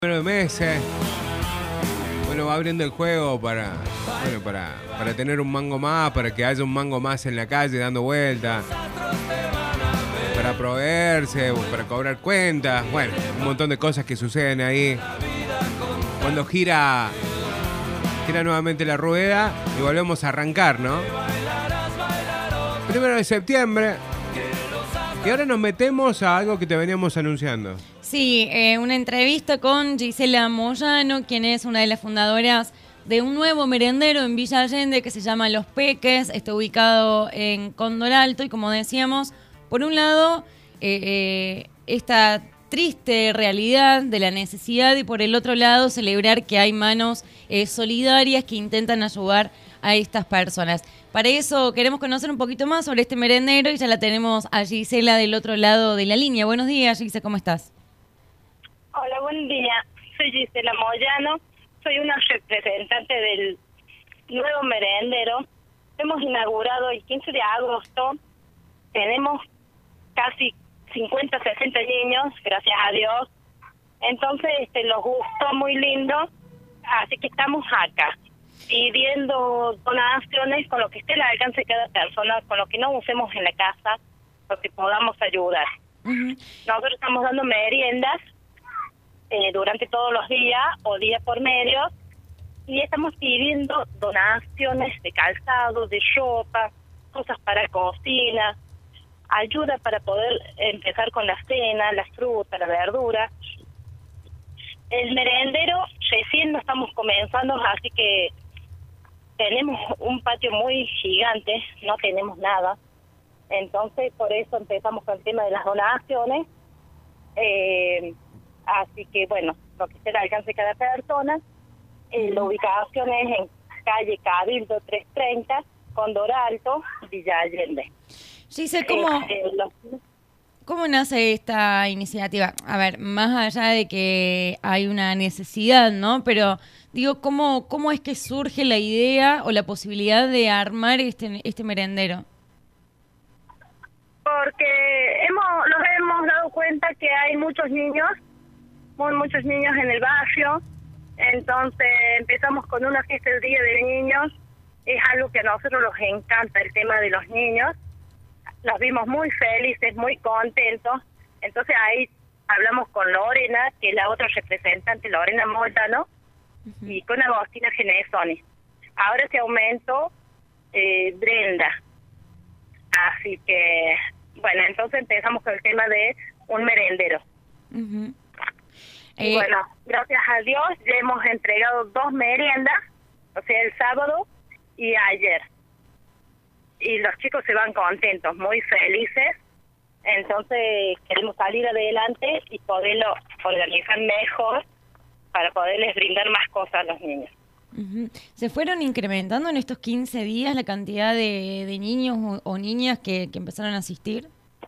De meses. Bueno, va abriendo el juego para tener un mango más, para que haya un mango más en la calle dando vueltas, para proveerse, para cobrar cuentas, bueno, un montón de cosas que suceden ahí. Cuando gira nuevamente la rueda y volvemos a arrancar, ¿no? 1 de septiembre. Y ahora nos metemos a algo que te veníamos anunciando. Sí, una entrevista con Gisela Moyano, quien es una de las fundadoras de un nuevo merendero en Villa Allende que se llama Los Peques. Está ubicado en Cóndor Alto y, como decíamos, por un lado, esta triste realidad de la necesidad y, por el otro lado, celebrar que hay manos solidarias que intentan ayudar a estas personas. Para eso queremos conocer un poquito más sobre este merendero y ya la tenemos a Gisela del otro lado de la línea. Buenos días, Gisela, ¿cómo estás? Hola, buen día. Soy Gisela Moyano, soy una representante del nuevo merendero. Hemos inaugurado el 15 de agosto. Tenemos casi 50, 60 niños, gracias a Dios. Entonces, los gustó muy lindo, así que estamos acá pidiendo donaciones con lo que esté al alcance de cada persona, con lo que no usemos en la casa, lo que podamos ayudar. Uh-huh. Nosotros estamos dando meriendas durante todos los días o día por medio, y estamos pidiendo donaciones de calzado, de ropa, cosas para cocina, ayuda para poder empezar con la cena, la fruta, la verdura. El merendero recién lo estamos comenzando, así que tenemos un patio muy gigante, no tenemos nada. Entonces, por eso empezamos con el tema de las donaciones. Así que, bueno, lo que esté al alcance de cada persona. La ubicación es en calle Cabildo 330, Cóndor Alto, Villa Allende. Gisela, ¿cómo nace esta iniciativa? A ver, más allá de que hay una necesidad, ¿no? Pero, digo, ¿cómo es que surge la idea o la posibilidad de armar este merendero? Porque nos hemos dado cuenta que hay muchos niños en el barrio. Entonces empezamos con una fiesta del Día de Niños. Es algo que a nosotros nos encanta, el tema de los niños. Los vimos muy felices, muy contentos. Entonces ahí hablamos con Lorena, que es la otra representante, Lorena Moyano, uh-huh, y con Agostina Genesoni. Ahora se aumentó Brenda. Así que, bueno, entonces empezamos con el tema de un merendero. Uh-huh. Y bueno, gracias a Dios ya hemos entregado 2 meriendas, o sea, el sábado y ayer. Y los chicos se van contentos, muy felices. Entonces queremos salir adelante y poderlo organizar mejor para poderles brindar más cosas a los niños. Uh-huh. ¿Se fueron incrementando en estos 15 días la cantidad de niños o niñas que empezaron a asistir?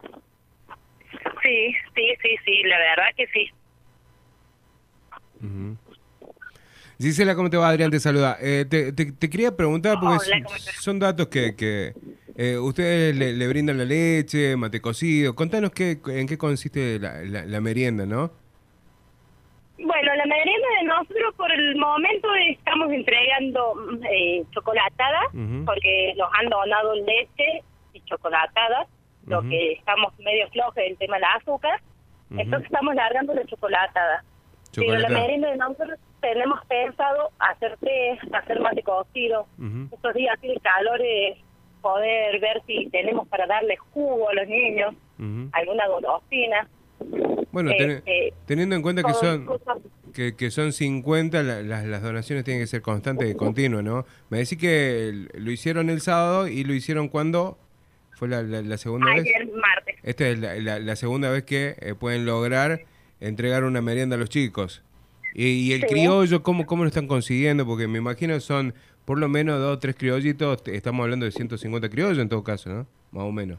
Sí, la verdad que sí. Uh-huh. Gisela, ¿cómo te va? Adrián te saluda. Te quería preguntar, porque Hola, son datos que ustedes le brindan la leche, mate cocido. Contanos en qué consiste la merienda, ¿no? Bueno, la merienda de nosotros por el momento estamos entregando chocolatada, uh-huh, porque nos han donado leche y chocolatada, uh-huh, lo que estamos medio flojos del tema del azúcar, uh-huh, entonces estamos largando la chocolatada. Pero la merienda de nosotros tenemos pensado hacer té, hacer mate cocido, uh-huh, estos días así de calor, poder ver si tenemos para darle jugo a los niños, uh-huh, alguna golosina. Bueno, teniendo en cuenta que son 50, las donaciones tienen que ser constantes y continuas, ¿no? Me decís que lo hicieron el sábado y lo hicieron ¿cuándo? ¿Fue la segunda vez? Ayer, martes. Esta es la segunda vez que pueden lograr entregar una merienda a los chicos. Y el criollo, ¿cómo lo están consiguiendo? Porque me imagino son por lo menos 2 o 3 criollitos, estamos hablando de 150 criollos en todo caso, ¿no? Más o menos.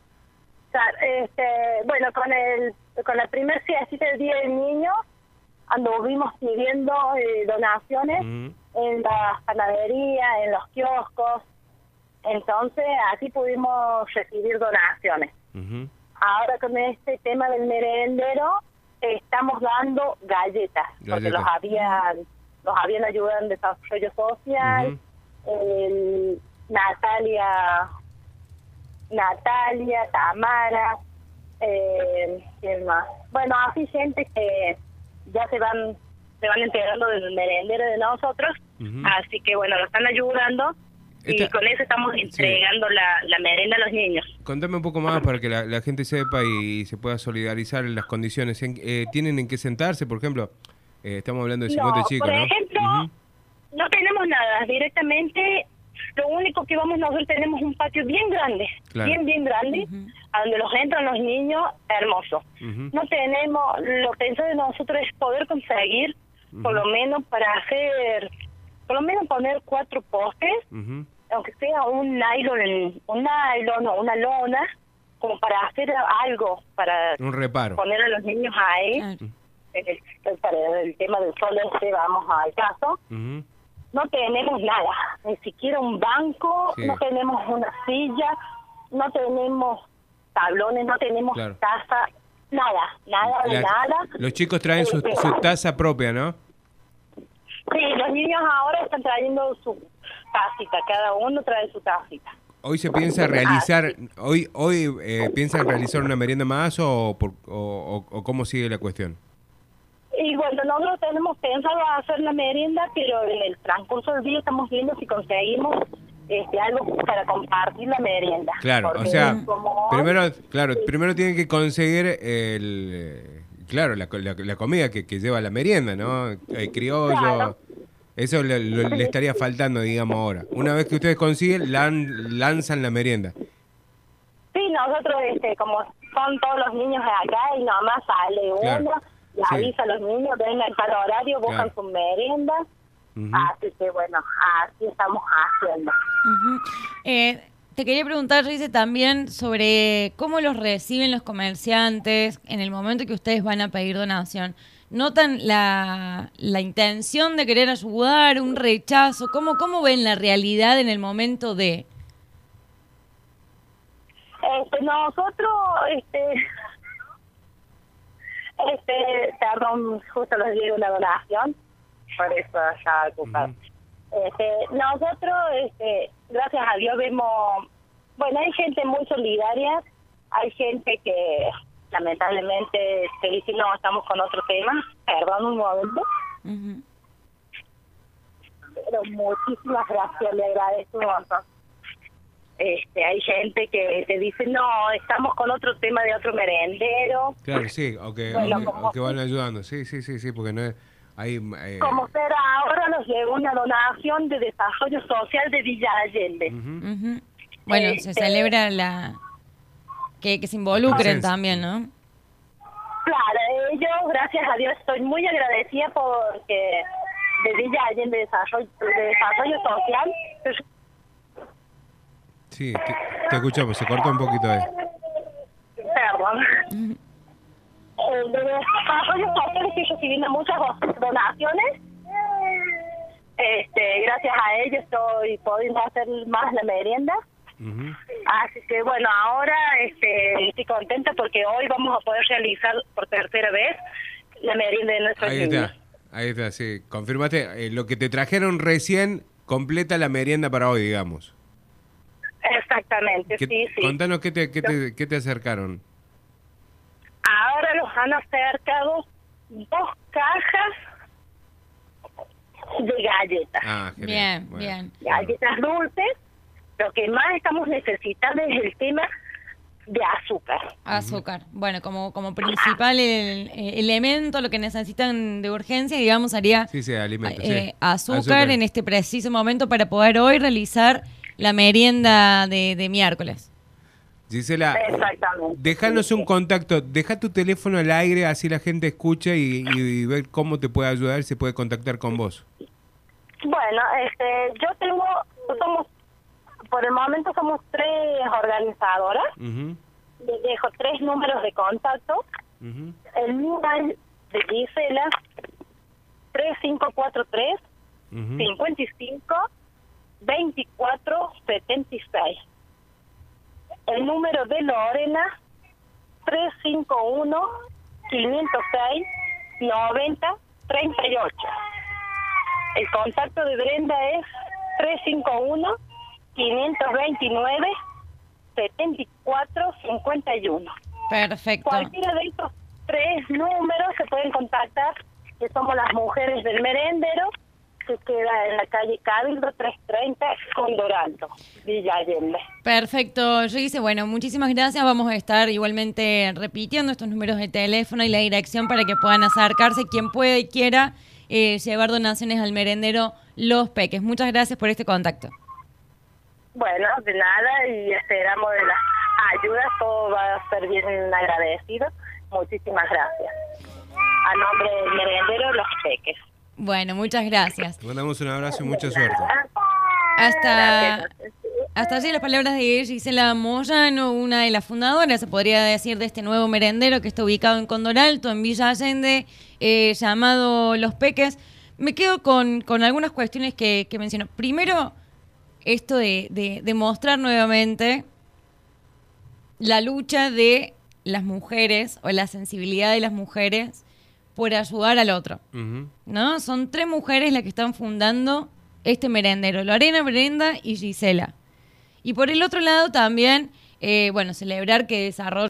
Bueno, con la primera fiesta del Día del Niño anduvimos pidiendo donaciones, uh-huh, en las panaderías, en los kioscos. Entonces así pudimos recibir donaciones. Uh-huh. Ahora con este tema del merendero estamos dando galletas. Porque los habían ayudado en desarrollo social. Natalia, Tamara, ¿quién más? Bueno, así gente que ya se van enterando del merendero de nosotros, así que bueno, nos están ayudando y con eso estamos entregando la merenda a los niños. Contame un poco más para que la gente sepa y se pueda solidarizar en las condiciones. ¿Tienen en qué sentarse, por ejemplo? Estamos hablando de 50 chicos, por ¿no? Por ejemplo, no tenemos nada, directamente lo único que nosotros tenemos un patio bien grande, bien grande, a donde los entran los niños, hermoso. No tenemos, lo que pensamos de nosotros es poder conseguir, por lo menos poner 4 postes, aunque sea un nylon o una lona, como para hacer algo, para un reparo, poner a los niños ahí, para el tema del sol vamos al caso. No tenemos nada, ni siquiera un banco, no tenemos una silla, no tenemos tablones, no tenemos taza, nada. Los chicos traen su taza propia, ¿no? Sí, los niños ahora están trayendo su tacita, cada uno trae su tacita. Hoy se piensa realizar, hoy piensan realizar una merienda más o cómo sigue la cuestión. Y bueno, nosotros tenemos pensado hacer la merienda, pero en el transcurso del día estamos viendo si conseguimos algo para compartir la merienda. Claro, o sea, primero tienen que conseguir la comida que lleva la merienda, ¿no? El criollo, claro. Eso le estaría faltando, digamos, ahora. Una vez que ustedes consiguen, lanzan la merienda. Sí, nosotros, como son todos los niños de acá y nomás sale uno, y avisa a los niños, vengan cada horario, buscan su merienda. Así que bueno, así estamos haciendo. Te quería preguntar, Rice, también sobre cómo los reciben los comerciantes en el momento que ustedes van a pedir donación. ¿Notan la intención de querer ayudar, un rechazo? ¿Cómo ven la realidad en el momento de...? Nosotros, perdón, justo les llega una donación, por eso ya ocupado. Nosotros, gracias a Dios vemos, bueno, hay gente muy solidaria, hay gente que lamentablemente te dice, no, estamos con otro tema, perdón un momento. Pero muchísimas gracias, le agradezco un montón. Hay gente que te dice, no, estamos con otro tema de otro merendero. Claro, sí, o que van ayudando, sí, porque no es... Como será ahora nos llegó una donación de desarrollo social de Villa Allende. Bueno, se celebra que se involucren también, ¿no? Claro, yo gracias a Dios estoy muy agradecida porque de Villa Allende de desarrollo social. Sí, te escuchamos, se cortó un poquito ahí. Perdón. De desarrollo social estoy recibiendo muchas donaciones. Gracias a ellos estoy pudiendo hacer más la merienda. Así que bueno, ahora estoy contenta porque hoy vamos a poder realizar por tercera vez la merienda de nuestros niños. Ahí está, sí. Confirmate, lo que te trajeron recién completa la merienda para hoy, digamos. Exactamente, sí. Contanos qué te acercaron. Ahora nos han acercado 2 cajas de galletas. Bien, bien. Galletas dulces. Lo que más estamos necesitando es el tema de azúcar. Azúcar. Bueno, como principal elemento, lo que necesitan de urgencia, digamos, haría alimento, azúcar en este preciso momento para poder hoy realizar la merienda de miércoles. Gisela, déjanos un contacto, deja tu teléfono al aire, así la gente escucha y ve cómo te puede ayudar, se puede contactar con vos. Bueno, por el momento somos 3 organizadoras. Les dejo 3 números de contacto. El número de Gisela, 3543 55 24 76. El número de Lorena, 351 506 90 38. El contacto de Brenda es 351 529 74 51. Perfecto. Cualquiera de estos 3 números se pueden contactar, que somos las mujeres del merendero, que queda en la calle Cabildo 330, Condoralto, Villa Allende. Perfecto, yo hice, bueno, muchísimas gracias. Vamos a estar igualmente repitiendo estos números de teléfono y la dirección para que puedan acercarse quien pueda y quiera llevar donaciones al merendero Los Peques. Muchas gracias por este contacto. Bueno, de nada, y esperamos de las ayudas, todo va a ser bien agradecido. Muchísimas gracias. A nombre del merendero Los Peques. Bueno, muchas gracias. Te mandamos un abrazo y mucha suerte. Hasta allí las palabras de Gisela Moyano, una de las fundadoras, se podría decir, de este nuevo merendero que está ubicado en Condoralto, en Villa Allende, llamado Los Peques. Me quedo con algunas cuestiones que mencionó. Primero, esto de mostrar nuevamente la lucha de las mujeres o la sensibilidad de las mujeres por ayudar al otro, ¿no? Son 3 mujeres las que están fundando este merendero, Lorena, Brenda y Gisela. Y por el otro lado también, bueno, celebrar que desarrolla